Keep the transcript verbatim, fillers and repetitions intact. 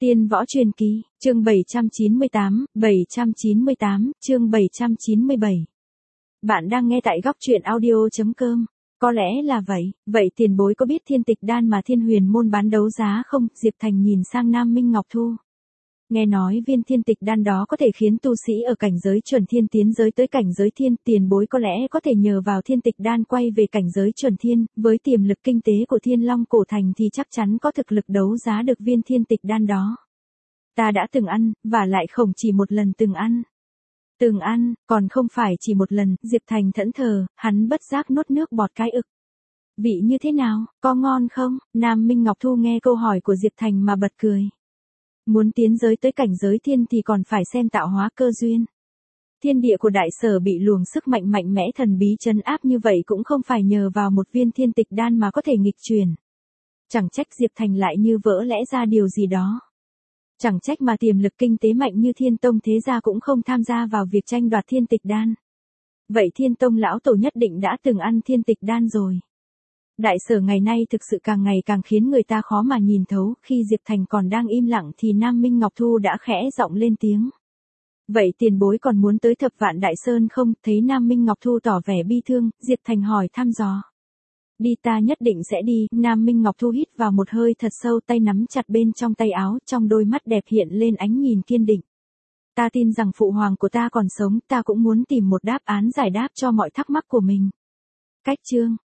Tiên võ truyền kỳ, chương bảy trăm chín mươi tám, bảy trăm chín mươi tám, chương bảy trăm chín mươi bảy. Bạn đang nghe tại góc truyện audio chấm com. Có lẽ là vậy, vậy tiền bối có biết thiên tịch đan mà Thiên Huyền môn bán đấu giá không? Diệp Thành nhìn sang Nam Minh Ngọc Thu. Nghe nói viên thiên tịch đan đó có thể khiến tu sĩ ở cảnh giới chuẩn thiên tiến giới tới cảnh giới thiên, tiền bối có lẽ có thể nhờ vào thiên tịch đan quay về cảnh giới chuẩn thiên, với tiềm lực kinh tế của Thiên Long cổ thành thì chắc chắn có thực lực đấu giá được viên thiên tịch đan đó. Ta đã từng ăn, và lại không chỉ một lần từng ăn. Từng ăn, còn không phải chỉ một lần, Diệp Thành thẫn thờ, hắn bất giác nuốt nước bọt cái ực. Vị như thế nào, có ngon không? Nam Minh Ngọc Thu nghe câu hỏi của Diệp Thành mà bật cười. Muốn tiến giới tới cảnh giới thiên thì còn phải xem tạo hóa cơ duyên. Thiên địa của đại sở bị luồng sức mạnh mạnh mẽ thần bí trấn áp như vậy cũng không phải nhờ vào một viên thiên tịch đan mà có thể nghịch truyền. Chẳng trách Diệp Thành lại như vỡ lẽ ra điều gì đó. Chẳng trách mà tiềm lực kinh tế mạnh như Thiên Tông thế gia cũng không tham gia vào việc tranh đoạt thiên tịch đan. Vậy Thiên Tông lão tổ nhất định đã từng ăn thiên tịch đan rồi. Đại sở ngày nay thực sự càng ngày càng khiến người ta khó mà nhìn thấu, khi Diệp Thành còn đang im lặng thì Nam Minh Ngọc Thu đã khẽ giọng lên tiếng. Vậy tiền bối còn muốn tới Thập Vạn Đại Sơn không? Thấy Nam Minh Ngọc Thu tỏ vẻ bi thương, Diệp Thành hỏi thăm dò. Đi, ta nhất định sẽ đi. Nam Minh Ngọc Thu hít vào một hơi thật sâu, tay nắm chặt bên trong tay áo, trong đôi mắt đẹp hiện lên ánh nhìn kiên định. Ta tin rằng phụ hoàng của ta còn sống, ta cũng muốn tìm một đáp án giải đáp cho mọi thắc mắc của mình. Cách chương,